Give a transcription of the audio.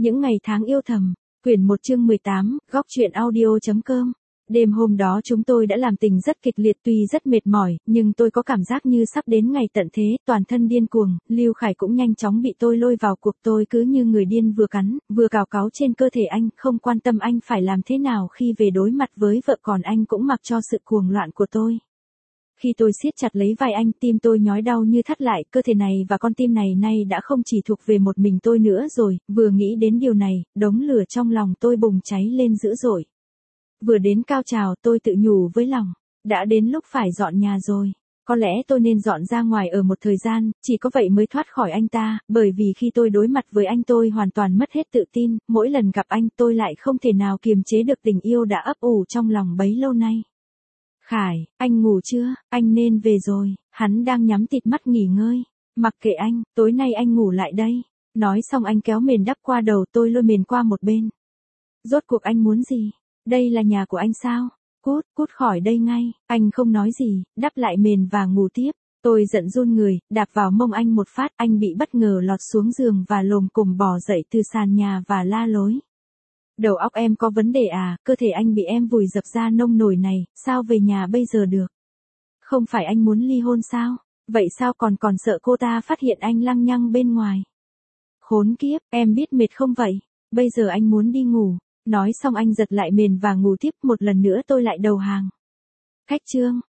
Những ngày tháng yêu thầm, quyển 1 chương 18, góc truyện audio.com. Đêm hôm đó chúng tôi đã làm tình rất kịch liệt, tuy rất mệt mỏi, nhưng tôi có cảm giác như sắp đến ngày tận thế, toàn thân điên cuồng. Lưu Khải cũng nhanh chóng bị tôi lôi vào cuộc, tôi cứ như người điên, vừa cắn, vừa cào cáo trên cơ thể anh, không quan tâm anh phải làm thế nào khi về đối mặt với vợ, còn anh cũng mặc cho sự cuồng loạn của tôi. Khi tôi siết chặt lấy vai anh, tim tôi nhói đau như thắt lại, cơ thể này và con tim này nay đã không chỉ thuộc về một mình tôi nữa rồi. Vừa nghĩ đến điều này, đống lửa trong lòng tôi bùng cháy lên dữ dội. Vừa đến cao trào, tôi tự nhủ với lòng, đã đến lúc phải dọn nhà rồi. Có lẽ tôi nên dọn ra ngoài ở một thời gian, chỉ có vậy mới thoát khỏi anh ta, bởi vì khi tôi đối mặt với anh tôi hoàn toàn mất hết tự tin, mỗi lần gặp anh tôi lại không thể nào kiềm chế được tình yêu đã ấp ủ trong lòng bấy lâu nay. Khải, anh ngủ chưa? Anh nên về rồi. Hắn đang nhắm tịt mắt nghỉ ngơi. Mặc kệ anh, tối nay anh ngủ lại đây. Nói xong anh kéo mền đắp qua đầu, tôi lôi mền qua một bên. Rốt cuộc anh muốn gì? Đây là nhà của anh sao? Cút khỏi đây ngay. Anh không nói gì, đắp lại mền và ngủ tiếp. Tôi giận run người, đạp vào mông anh một phát, anh bị bất ngờ lọt xuống giường và lồm cồm bò dậy từ sàn nhà và la lối. Đầu óc em có vấn đề à, cơ thể anh bị em vùi dập ra nông nổi này, sao về nhà bây giờ được? Không phải anh muốn ly hôn sao? Vậy sao còn sợ cô ta phát hiện anh lăng nhăng bên ngoài? Khốn kiếp, em biết mệt không vậy? Bây giờ anh muốn đi ngủ. Nói xong anh giật lại mền và ngủ tiếp, một lần nữa tôi lại đầu hàng. Cách chương,